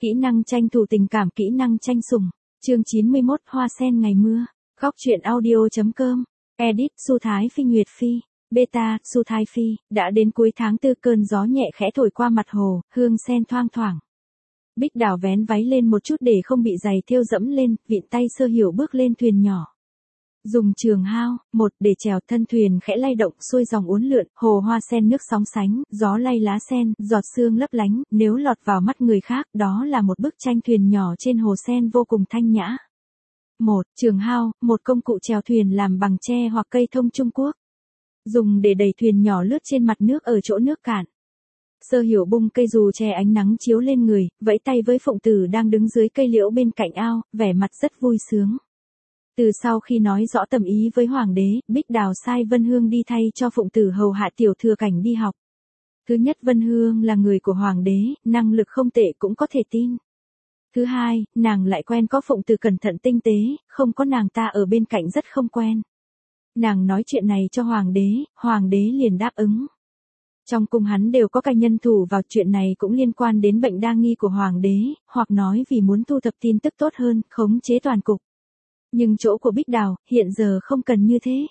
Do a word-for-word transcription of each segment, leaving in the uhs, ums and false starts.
Kỹ năng tranh thủ tình cảm, kỹ năng tranh sủng. Chương chín mươi mốt, Hoa sen ngày mưa. Góc truyện audio chấm com. Edit Su Thái Phi Nguyệt Phi. Beta Su Thái Phi. Đã đến cuối tháng tư, cơn gió nhẹ khẽ thổi qua mặt hồ, hương sen thoang thoảng. Bích Đào vén váy lên một chút để không bị giày thêu dẫm lên, vịn tay Sơ Hiểu bước lên thuyền nhỏ. Dùng trường hao, một để chèo, thân thuyền khẽ lay động, xuôi dòng uốn lượn, hồ hoa sen nước sóng sánh, gió lay lá sen, giọt sương lấp lánh, nếu lọt vào mắt người khác, đó là một bức tranh thuyền nhỏ trên hồ sen vô cùng thanh nhã. Một, trường hao, một công cụ chèo thuyền làm bằng tre hoặc cây thông Trung Quốc. Dùng để đẩy thuyền nhỏ lướt trên mặt nước ở chỗ nước cạn. Sơ Hiểu bung cây dù che ánh nắng chiếu lên người, vẫy tay với Phụng Tử đang đứng dưới cây liễu bên cạnh ao, vẻ mặt rất vui sướng. Từ sau khi nói rõ tâm ý với Hoàng đế, Bích Đào sai Vân Hương đi thay cho Phụng Tử hầu hạ Tiểu Thừa Cảnh đi học. Thứ nhất, Vân Hương là người của Hoàng đế, năng lực không tệ cũng có thể tin. Thứ hai, nàng lại quen có Phụng Tử cẩn thận tinh tế, không có nàng ta ở bên cạnh rất không quen. Nàng nói chuyện này cho Hoàng đế, Hoàng đế liền đáp ứng. Trong cung hắn đều có cai nhân thủ vào, chuyện này cũng liên quan đến bệnh đa nghi của Hoàng đế, hoặc nói vì muốn thu thập tin tức tốt hơn, khống chế toàn cục. Nhưng chỗ của Bích Đào, hiện giờ không cần như thế.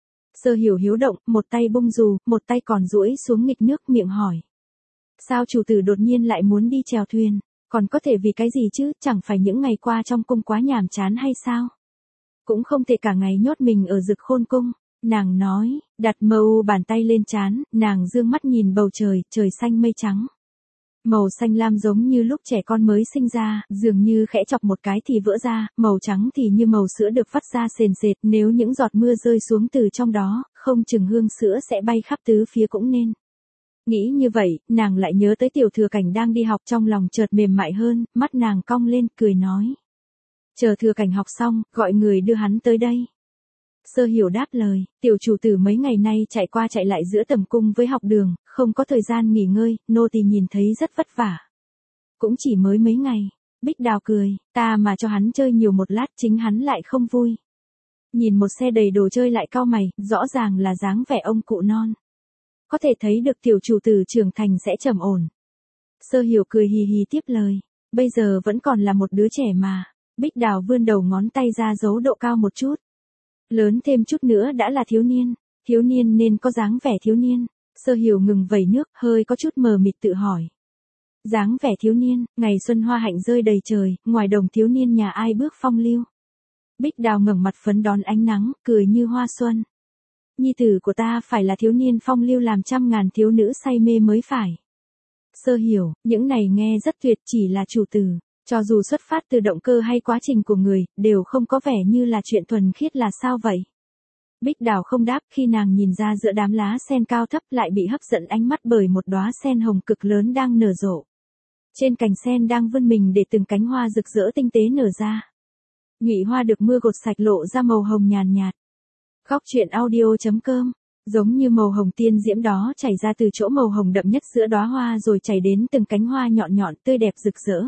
Sơ Hiểu hiếu động, một tay bung dù, một tay còn duỗi xuống nghịch nước, miệng hỏi. Sao chủ tử đột nhiên lại muốn đi chèo thuyền? Còn có thể vì cái gì chứ, chẳng phải những ngày qua trong cung quá nhàm chán hay sao? Cũng không thể cả ngày nhốt mình ở Dực Khôn cung. Nàng nói, đặt mâu bàn tay lên trán, nàng dương mắt nhìn bầu trời, trời xanh mây trắng. Màu xanh lam giống như lúc trẻ con mới sinh ra, dường như khẽ chọc một cái thì vỡ ra, màu trắng thì như màu sữa được vắt ra sền sệt, nếu những giọt mưa rơi xuống từ trong đó, không chừng hương sữa sẽ bay khắp tứ phía cũng nên. Nghĩ như vậy, nàng lại nhớ tới Tiểu Thừa Cảnh đang đi học, trong lòng chợt mềm mại hơn, mắt nàng cong lên, cười nói. Chờ Thừa Cảnh học xong, gọi người đưa hắn tới đây. Sơ Hiểu đáp lời, tiểu chủ tử mấy ngày nay chạy qua chạy lại giữa tầm cung với học đường, không có thời gian nghỉ ngơi, nô tỳ nhìn thấy rất vất vả. Cũng chỉ mới mấy ngày. Bích Đào cười, ta mà cho hắn chơi nhiều một lát chính hắn lại không vui. Nhìn một xe đầy đồ chơi lại cau mày, rõ ràng là dáng vẻ ông cụ non. Có thể thấy được tiểu chủ tử trưởng thành sẽ trầm ổn. Sơ Hiểu cười hì hì tiếp lời, bây giờ vẫn còn là một đứa trẻ mà. Bích Đào vươn đầu ngón tay ra giấu độ cao một chút. Lớn thêm chút nữa đã là thiếu niên, thiếu niên nên có dáng vẻ thiếu niên. Sơ Hiểu ngừng vẩy nước, hơi có chút mờ mịt tự hỏi. Dáng vẻ thiếu niên, ngày xuân hoa hạnh rơi đầy trời, ngoài đồng thiếu niên nhà ai bước phong lưu. Bích Đào ngẩng mặt phấn đón ánh nắng, cười như hoa xuân. Nhi tử của ta phải là thiếu niên phong lưu làm trăm ngàn thiếu nữ say mê mới phải. Sơ Hiểu, những này nghe rất tuyệt, chỉ là chủ tử. Cho dù xuất phát từ động cơ hay quá trình của người, đều không có vẻ như là chuyện thuần khiết là sao vậy? Bích Đào không đáp, khi nàng nhìn ra giữa đám lá sen cao thấp lại bị hấp dẫn ánh mắt bởi một đóa sen hồng cực lớn đang nở rộ. Trên cành sen đang vươn mình để từng cánh hoa rực rỡ tinh tế nở ra. Nhụy hoa được mưa gột sạch lộ ra màu hồng nhàn nhạt. Góc truyện audio chấm com. Giống như màu hồng tiên diễm đó chảy ra từ chỗ màu hồng đậm nhất giữa đóa hoa rồi chảy đến từng cánh hoa nhọn nhọn tươi đẹp rực rỡ.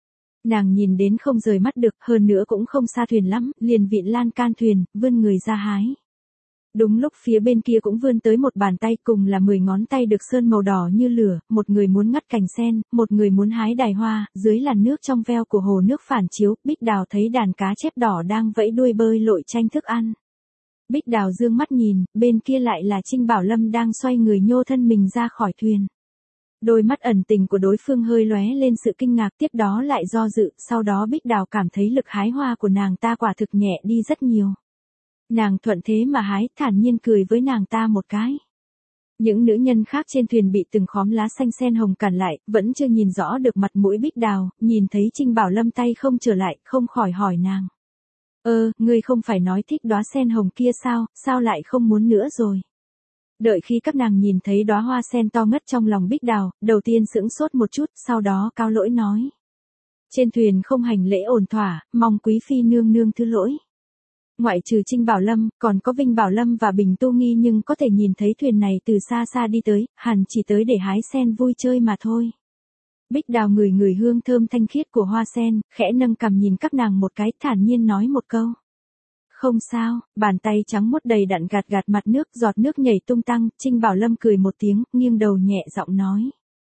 Nàng nhìn đến không rời mắt được, hơn nữa cũng không xa thuyền lắm, liền vịn lan can thuyền, vươn người ra hái. Đúng lúc phía bên kia cũng vươn tới một bàn tay, cùng là mười ngón tay được sơn màu đỏ như lửa, một người muốn ngắt cành sen, một người muốn hái đài hoa, dưới làn nước trong veo của hồ nước phản chiếu, Bích Đào thấy đàn cá chép đỏ đang vẫy đuôi bơi lội tranh thức ăn. Bích Đào dương mắt nhìn, bên kia lại là Trinh Bảo Lâm đang xoay người nhô thân mình ra khỏi thuyền. Đôi mắt ẩn tình của đối phương hơi lóe lên sự kinh ngạc, tiếp đó lại do dự, sau đó Bích Đào cảm thấy lực hái hoa của nàng ta quả thực nhẹ đi rất nhiều. Nàng thuận thế mà hái, thản nhiên cười với nàng ta một cái. Những nữ nhân khác trên thuyền bị từng khóm lá xanh sen hồng cản lại, vẫn chưa nhìn rõ được mặt mũi Bích Đào, nhìn thấy Trinh Bảo Lâm tay không trở lại, không khỏi hỏi nàng. Ơ, ngươi không phải nói thích đóa sen hồng kia sao, sao lại không muốn nữa rồi? Đợi khi các nàng nhìn thấy đóa hoa sen to ngất trong lòng Bích Đào, đầu tiên sững sốt một chút, sau đó cao lỗi nói. Trên thuyền không hành lễ ổn thỏa, mong quý phi nương nương thứ lỗi. Ngoại trừ Trinh Bảo Lâm, còn có Vinh Bảo Lâm và Bình Tu Nghi, nhưng có thể nhìn thấy thuyền này từ xa xa đi tới, hẳn chỉ tới để hái sen vui chơi mà thôi. Bích Đào ngửi ngửi hương thơm thanh khiết của hoa sen, khẽ nâng cằm nhìn các nàng một cái, thản nhiên nói một câu. Không sao, bàn tay trắng muốt đầy đặn gạt gạt mặt nước, giọt nước nhảy tung tăng, Trinh Bảo Lâm cười một tiếng, nghiêng đầu nhẹ giọng nói.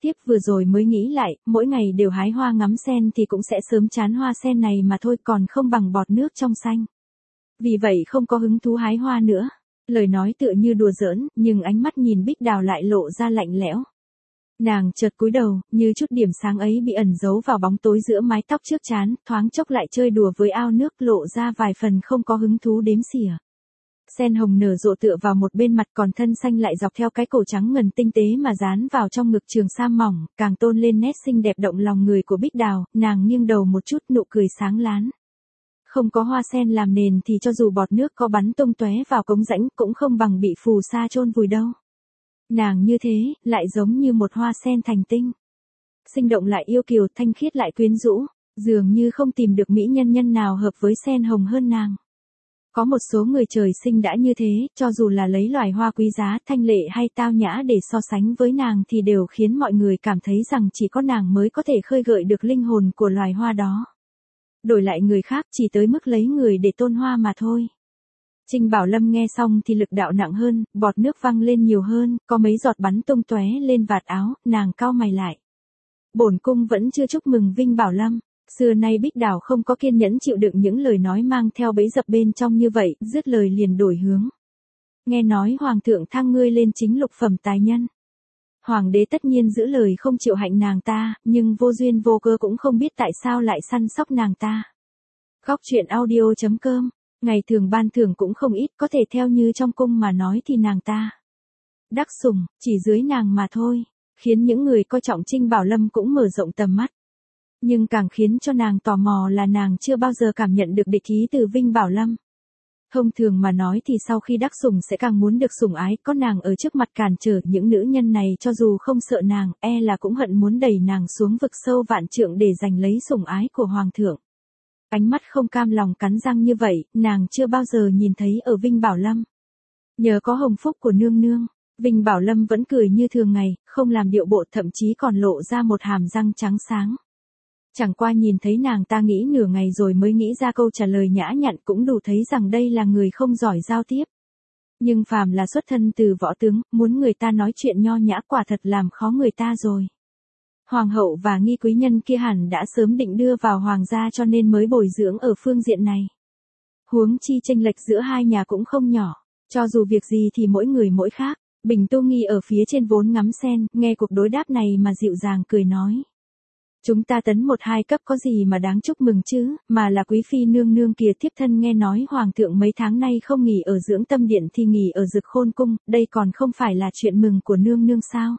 Tiếp vừa rồi mới nghĩ lại, mỗi ngày đều hái hoa ngắm sen thì cũng sẽ sớm chán hoa sen này mà thôi, còn không bằng bọt nước trong xanh. Vì vậy không có hứng thú hái hoa nữa. Lời nói tựa như đùa giỡn, nhưng ánh mắt nhìn Bích Đào lại lộ ra lạnh lẽo. Nàng chợt cúi đầu, như chút điểm sáng ấy bị ẩn giấu vào bóng tối giữa mái tóc trước trán, thoáng chốc lại chơi đùa với ao nước, lộ ra vài phần không có hứng thú đếm xỉa. Sen hồng nở rộ tựa vào một bên mặt, còn thân xanh lại dọc theo cái cổ trắng ngần tinh tế mà dán vào trong ngực trường sam mỏng, càng tôn lên nét xinh đẹp động lòng người của Bích Đào. Nàng nghiêng đầu một chút, nụ cười sáng láng. Không có hoa sen làm nền thì cho dù bọt nước có bắn tung tóe vào cống rãnh cũng không bằng bị phù sa chôn vùi đâu. Nàng như thế, lại giống như một hoa sen thành tinh. Sinh động lại yêu kiều, thanh khiết lại quyến rũ, dường như không tìm được mỹ nhân nhân nào hợp với sen hồng hơn nàng. Có một số người trời sinh đã như thế, cho dù là lấy loài hoa quý giá, thanh lệ hay tao nhã để so sánh với nàng thì đều khiến mọi người cảm thấy rằng chỉ có nàng mới có thể khơi gợi được linh hồn của loài hoa đó. Đổi lại người khác chỉ tới mức lấy người để tôn hoa mà thôi. Trinh Bảo Lâm nghe xong thì lực đạo nặng hơn, bọt nước văng lên nhiều hơn, có mấy giọt bắn tung tóe lên vạt áo, nàng cau mày lại. Bổn cung vẫn chưa chúc mừng Vinh Bảo Lâm. Xưa nay Bích Đào không có kiên nhẫn chịu đựng những lời nói mang theo bẫy dập bên trong như vậy, dứt lời liền đổi hướng. Nghe nói Hoàng thượng thăng ngươi lên chính lục phẩm tài nhân. Hoàng đế tất nhiên giữ lời không chịu hạnh nàng ta, nhưng vô duyên vô cớ cũng không biết tại sao lại săn sóc nàng ta. Góc truyện audio chấm com. Ngày thường ban thưởng cũng không ít, có thể theo như trong cung mà nói thì nàng ta đắc sủng, chỉ dưới nàng mà thôi, khiến những người coi trọng Trinh Bảo Lâm cũng mở rộng tầm mắt. Nhưng càng khiến cho nàng tò mò là nàng chưa bao giờ cảm nhận được địch ý từ Vinh Bảo Lâm. Thông thường mà nói thì sau khi đắc sủng sẽ càng muốn được sủng ái, có nàng ở trước mặt cản trở, những nữ nhân này cho dù không sợ nàng, e là cũng hận muốn đẩy nàng xuống vực sâu vạn trượng để giành lấy sủng ái của Hoàng thượng. Ánh mắt không cam lòng cắn răng như vậy, nàng chưa bao giờ nhìn thấy ở Vinh Bảo Lâm. Nhờ có hồng phúc của nương nương, Vinh Bảo Lâm vẫn cười như thường ngày, không làm điệu bộ, thậm chí còn lộ ra một hàm răng trắng sáng. Chẳng qua nhìn thấy nàng ta nghĩ nửa ngày rồi mới nghĩ ra câu trả lời nhã nhặn, cũng đủ thấy rằng đây là người không giỏi giao tiếp. Nhưng phàm là xuất thân từ võ tướng, muốn người ta nói chuyện nho nhã quả thật làm khó người ta rồi. Hoàng hậu và nghi quý nhân kia hẳn đã sớm định đưa vào hoàng gia cho nên mới bồi dưỡng ở phương diện này. Huống chi chênh lệch giữa hai nhà cũng không nhỏ, cho dù việc gì thì mỗi người mỗi khác. Bình Tô Nghi ở phía trên vốn ngắm sen, nghe cuộc đối đáp này mà dịu dàng cười nói. Chúng ta tấn một hai cấp có gì mà đáng chúc mừng chứ, mà là quý phi nương nương kia thiếp thân nghe nói hoàng thượng mấy tháng nay không nghỉ ở dưỡng tâm điện thì nghỉ ở Dực Khôn cung, đây còn không phải là chuyện mừng của nương nương sao?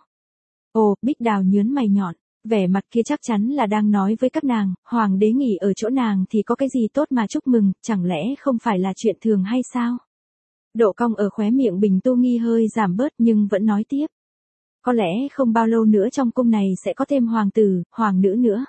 Ồ, Bích Đào nhớn mày nhọn, vẻ mặt kia chắc chắn là đang nói với các nàng, hoàng đế nghỉ ở chỗ nàng thì có cái gì tốt mà chúc mừng, chẳng lẽ không phải là chuyện thường hay sao? Độ cong ở khóe miệng Bình Tô Nghi hơi giảm bớt nhưng vẫn nói tiếp. Có lẽ không bao lâu nữa trong cung này sẽ có thêm hoàng tử, hoàng nữ nữa.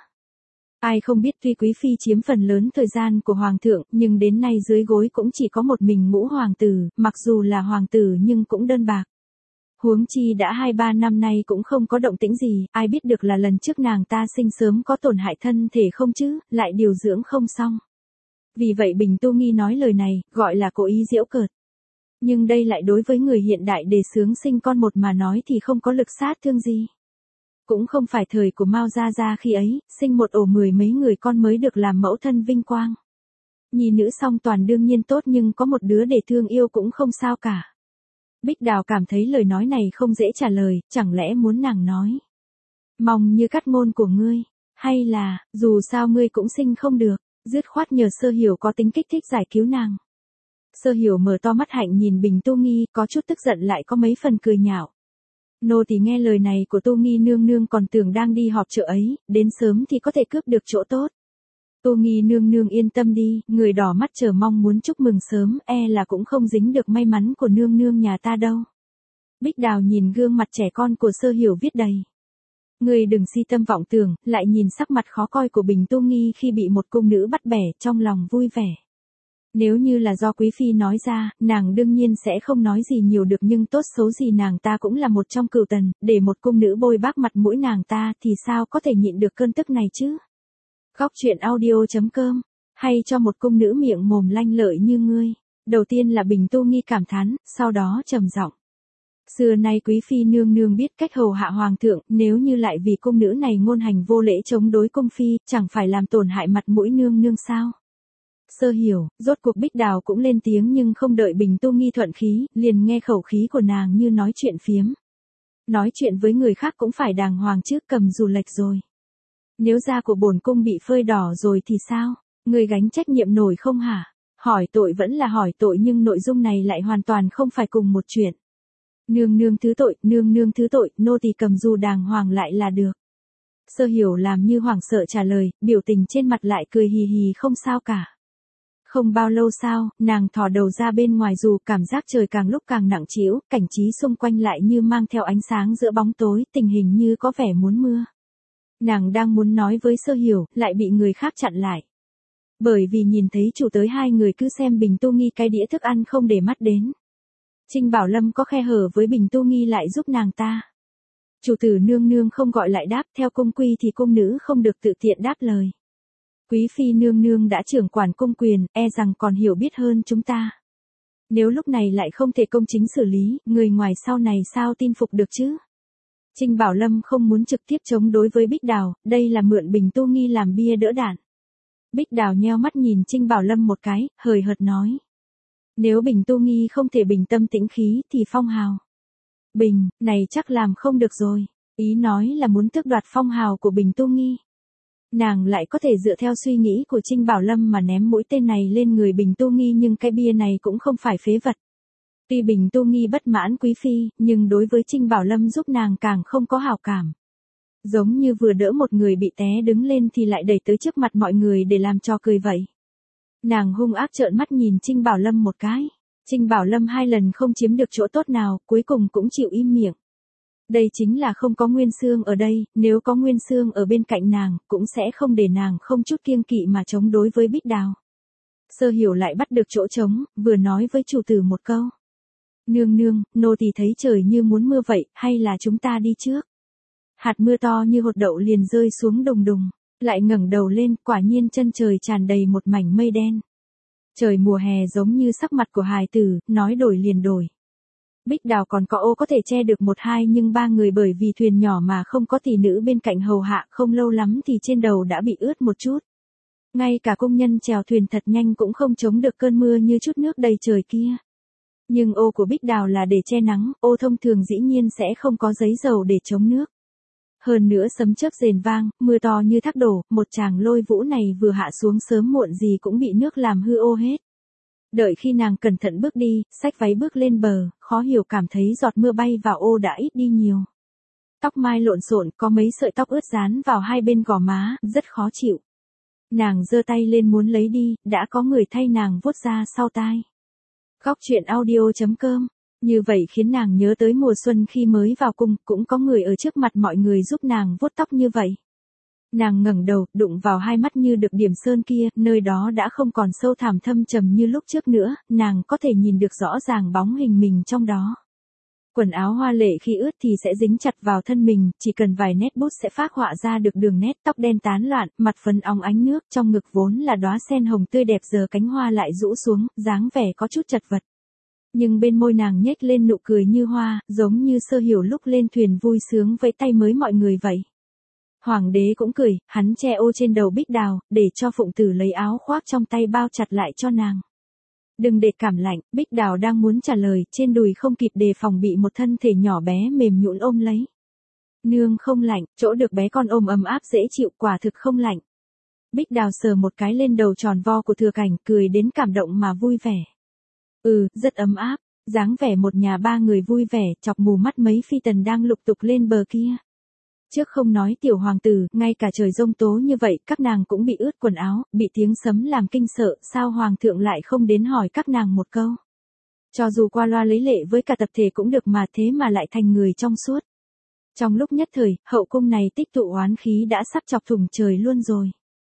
Ai không biết tuy quý phi chiếm phần lớn thời gian của hoàng thượng, nhưng đến nay dưới gối cũng chỉ có một mình ngũ hoàng tử, mặc dù là hoàng tử nhưng cũng đơn bạc. Huống chi đã hai ba năm nay cũng không có động tĩnh gì, ai biết được là lần trước nàng ta sinh sớm có tổn hại thân thể không chứ, lại điều dưỡng không xong. Vì vậy Bình Tô Nghi nói lời này, gọi là cố ý giễu cợt. Nhưng đây lại đối với người hiện đại đề xướng sinh con một mà nói thì không có lực sát thương gì. Cũng không phải thời của Mao Gia Gia khi ấy, sinh một ổ mười mấy người con mới được làm mẫu thân vinh quang. Nhi nữ song toàn đương nhiên tốt nhưng có một đứa để thương yêu cũng không sao cả. Bích Đào cảm thấy lời nói này không dễ trả lời, chẳng lẽ muốn nàng nói. Mong như cắt ngôn của ngươi, hay là, dù sao ngươi cũng sinh không được, dứt khoát nhờ Sơ Hiểu có tính kích thích giải cứu nàng. Sơ Hiểu mở to mắt hạnh nhìn Bình Tô Nghi, có chút tức giận lại có mấy phần cười nhạo. Nô thì nghe lời này của Tô Nghi nương nương còn tưởng đang đi họp chợ ấy, đến sớm thì có thể cướp được chỗ tốt. Tô Nghi nương nương yên tâm đi, người đỏ mắt chờ mong muốn chúc mừng sớm, e là cũng không dính được may mắn của nương nương nhà ta đâu. Bích Đào nhìn gương mặt trẻ con của Sơ Hiểu viết đầy. Người đừng si tâm vọng tưởng, lại nhìn sắc mặt khó coi của Bình Tô Nghi khi bị một cung nữ bắt bẻ, trong lòng vui vẻ. Nếu như là do quý phi nói ra, nàng đương nhiên sẽ không nói gì nhiều được, nhưng tốt xấu gì nàng ta cũng là một trong cửu tần, để một cung nữ bôi bác mặt mũi nàng ta thì sao có thể nhịn được cơn tức này chứ? Góc truyện audio chấm com, hay cho một cung nữ miệng mồm lanh lợi như ngươi. Đầu tiên là Bình Tô Nghi cảm thán, sau đó trầm giọng. Xưa nay quý phi nương nương biết cách hầu hạ hoàng thượng, nếu như lại vì cung nữ này ngôn hành vô lễ chống đối cung phi, chẳng phải làm tổn hại mặt mũi nương nương sao? Sơ hiểu, rốt cuộc Bích Đào cũng lên tiếng nhưng không đợi Bình Tu Nghi thuận khí, liền nghe khẩu khí của nàng như nói chuyện phiếm. Nói chuyện với người khác cũng phải đàng hoàng chứ, cầm dù lệch rồi. Nếu da của bổn cung bị phơi đỏ rồi thì sao? Người gánh trách nhiệm nổi không hả? Hỏi tội vẫn là hỏi tội nhưng nội dung này lại hoàn toàn không phải cùng một chuyện. Nương nương thứ tội, nương nương thứ tội, nô tỳ cầm dù đàng hoàng lại là được. Sơ hiểu làm như hoảng sợ trả lời, biểu tình trên mặt lại cười hì hì không sao cả. Không bao lâu sau, nàng thò đầu ra bên ngoài dù cảm giác trời càng lúc càng nặng trĩu, cảnh trí xung quanh lại như mang theo ánh sáng giữa bóng tối, tình hình như có vẻ muốn mưa. Nàng đang muốn nói với Sơ hiểu, lại bị người khác chặn lại. Bởi vì nhìn thấy chủ tới hai người cứ xem Bình Tu Nghi cái đĩa thức ăn không để mắt đến. Trinh Bảo Lâm có khe hở với Bình Tu Nghi lại giúp nàng ta. Chủ tử nương nương không gọi lại đáp, theo cung quy thì cung nữ không được tự tiện đáp lời. Quý phi nương nương đã trưởng quản cung quyền, e rằng còn hiểu biết hơn chúng ta. Nếu lúc này lại không thể công chính xử lý, người ngoài sau này sao tin phục được chứ? Trinh Bảo Lâm không muốn trực tiếp chống đối với Bích Đào, đây là mượn Bình Tu Nghi làm bia đỡ đạn. Bích Đào nheo mắt nhìn Trinh Bảo Lâm một cái, hời hợt nói. Nếu Bình Tu Nghi không thể bình tâm tĩnh khí thì phong hào. Bình, này chắc làm không được rồi. Ý nói là muốn tước đoạt phong hào của Bình Tu Nghi. Nàng lại có thể dựa theo suy nghĩ của Trinh Bảo Lâm mà ném mũi tên này lên người Bình Tu Nghi nhưng cái bia này cũng không phải phế vật. Tuy Bình Tu Nghi bất mãn quý phi, nhưng đối với Trinh Bảo Lâm giúp nàng càng không có hảo cảm. Giống như vừa đỡ một người bị té đứng lên thì lại đẩy tới trước mặt mọi người để làm cho cười vậy. Nàng hung ác trợn mắt nhìn Trinh Bảo Lâm một cái. Trinh Bảo Lâm hai lần không chiếm được chỗ tốt nào, cuối cùng cũng chịu im miệng. Đây chính là không có Nguyên Xương ở đây, nếu có Nguyên Xương ở bên cạnh nàng, cũng sẽ không để nàng không chút kiêng kỵ mà chống đối với Bích Đào. Sơ hiểu lại bắt được chỗ trống, vừa nói với chủ tử một câu. Nương nương, nô tỳ thấy trời như muốn mưa vậy, hay là chúng ta đi trước? Hạt mưa to như hột đậu liền rơi xuống đùng đùng, lại ngẩng đầu lên, quả nhiên chân trời tràn đầy một mảnh mây đen. Trời mùa hè giống như sắc mặt của hài tử, nói đổi liền đổi. Bích Đào còn có ô có thể che được một hai nhưng ba người bởi vì thuyền nhỏ mà không có tỷ nữ bên cạnh hầu hạ không lâu lắm thì trên đầu đã bị ướt một chút. Ngay cả công nhân chèo thuyền thật nhanh cũng không chống được cơn mưa như chút nước đầy trời kia. Nhưng ô của Bích Đào là để che nắng, ô thông thường dĩ nhiên sẽ không có giấy dầu để chống nước. Hơn nữa sấm chớp rền vang, mưa to như thác đổ, một tràng lôi vũ này vừa hạ xuống sớm muộn gì cũng bị nước làm hư ô hết. Đợi khi nàng cẩn thận bước đi, xách váy bước lên bờ, khó hiểu cảm thấy giọt mưa bay vào ô đã ít đi nhiều. Tóc mai lộn xộn, có mấy sợi tóc ướt dán vào hai bên gò má, rất khó chịu. Nàng giơ tay lên muốn lấy đi, đã có người thay nàng vuốt ra sau tai. Góc truyện audio chấm com. Như vậy khiến nàng nhớ tới mùa xuân khi mới vào cung, cũng có người ở trước mặt mọi người giúp nàng vuốt tóc như vậy. Nàng ngẩng đầu, đụng vào hai mắt như được điểm sơn kia, nơi đó đã không còn sâu thẳm thâm trầm như lúc trước nữa, nàng có thể nhìn được rõ ràng bóng hình mình trong đó. Quần áo hoa lệ khi ướt thì sẽ dính chặt vào thân mình, chỉ cần vài nét bút sẽ phác họa ra được đường nét, tóc đen tán loạn, mặt phấn óng ánh nước, trong ngực vốn là đóa sen hồng tươi đẹp giờ cánh hoa lại rũ xuống, dáng vẻ có chút chật vật. Nhưng bên môi nàng nhếch lên nụ cười như hoa, giống như Sơ Hiểu lúc lên thuyền vui sướng vẫy tay mới mọi người vậy. Hoàng đế cũng cười, hắn che ô trên đầu Bích Đào, để cho Phụng Tử lấy áo khoác trong tay bao chặt lại cho nàng. Đừng để cảm lạnh, Bích Đào đang muốn trả lời, trên đùi không kịp đề phòng bị một thân thể nhỏ bé mềm nhũn ôm lấy. Nương không lạnh, chỗ được bé con ôm ấm áp dễ chịu, quả thực không lạnh. Bích Đào sờ một cái lên đầu tròn vo của Thừa Cảnh, cười đến cảm động mà vui vẻ. Ừ, rất ấm áp, dáng vẻ một nhà ba người vui vẻ, chọc mù mắt mấy phi tần đang lục tục lên bờ kia. Trước không nói tiểu hoàng tử, ngay cả trời giông tố như vậy, các nàng cũng bị ướt quần áo, bị tiếng sấm làm kinh sợ, sao hoàng thượng lại không đến hỏi các nàng một câu. Cho dù qua loa lấy lệ với cả tập thể cũng được mà thế mà lại thành người trong suốt. Trong lúc nhất thời, hậu cung này tích tụ oán khí đã sắp chọc thủng trời luôn rồi.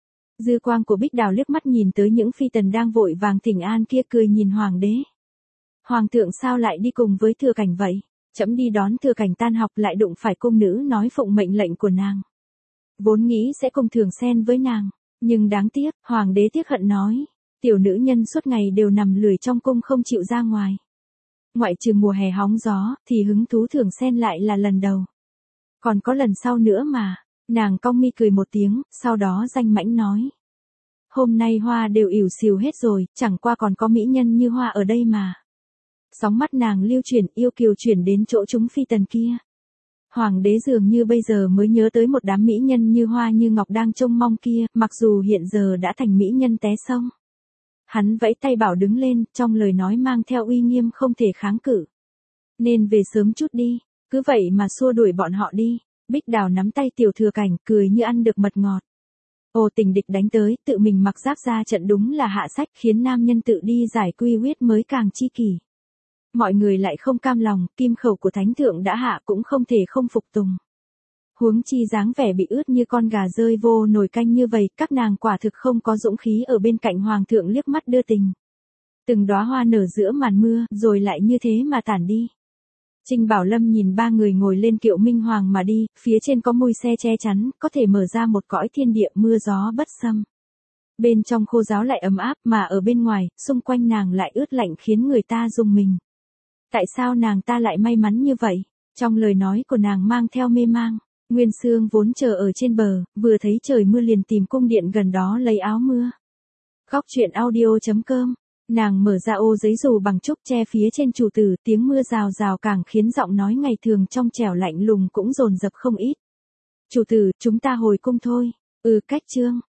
Dư quang của Bích Đào liếc mắt nhìn tới những phi tần đang vội vàng thỉnh an kia cười nhìn hoàng đế. Hoàng thượng sao lại đi cùng với Thừa Cảnh vậy? Trẫm đi đón Thừa Cảnh tan học lại đụng phải cung nữ nói phụng mệnh lệnh của nàng. Vốn nghĩ sẽ cùng Thường xen với nàng, nhưng đáng tiếc, hoàng đế tiếc hận nói, tiểu nữ nhân suốt ngày đều nằm lười trong cung không chịu ra ngoài. Ngoại trừ mùa hè hóng gió, thì hứng thú thưởng sen lại là lần đầu. Còn có lần sau nữa mà. Nàng cong mi cười một tiếng, sau đó danh mãnh nói. Hôm nay hoa đều ỉu xìu hết rồi, chẳng qua còn có mỹ nhân như hoa ở đây mà. Sóng mắt nàng lưu chuyển, yêu kiều chuyển đến chỗ chúng phi tần kia. Hoàng đế dường như bây giờ mới nhớ tới một đám mỹ nhân như hoa như ngọc đang trông mong kia, mặc dù hiện giờ đã thành mỹ nhân té sông. Hắn vẫy tay bảo đứng lên, trong lời nói mang theo uy nghiêm không thể kháng cự. Nên về sớm chút đi, cứ vậy mà xua đuổi bọn họ đi. Bích Đào nắm tay Tiểu Thừa Cảnh, cười như ăn được mật ngọt. Ồ, tình địch đánh tới, tự mình mặc giáp ra trận đúng là hạ sách, khiến nam nhân tự đi giải quy huyết mới càng chi kỷ. Mọi người lại không cam lòng, kim khẩu của thánh thượng đã hạ cũng không thể không phục tùng. Huống chi dáng vẻ bị ướt như con gà rơi vô nồi canh như vậy, các nàng quả thực không có dũng khí ở bên cạnh hoàng thượng liếc mắt đưa tình. Từng đóa hoa nở giữa màn mưa, rồi lại như thế mà tản đi. Trình Bảo Lâm nhìn ba người ngồi lên kiệu minh hoàng mà đi, phía trên có mui xe che chắn, có thể mở ra một cõi thiên địa mưa gió bất xâm. Bên trong khô ráo lại ấm áp, mà ở bên ngoài, xung quanh nàng lại ướt lạnh khiến người ta rùng mình. Tại sao nàng ta lại may mắn như vậy? Trong lời nói của nàng mang theo mê mang. Nguyên Sương vốn chờ ở trên bờ, vừa thấy trời mưa liền tìm cung điện gần đó lấy áo mưa. Góc truyện audio chấm com. Nàng mở ra ô giấy dù bằng trúc che phía trên chủ tử, tiếng mưa rào rào càng khiến giọng nói ngày thường trong trẻo lạnh lùng cũng dồn dập không ít. Chủ tử, chúng ta hồi cung thôi. Ừ, cách chương.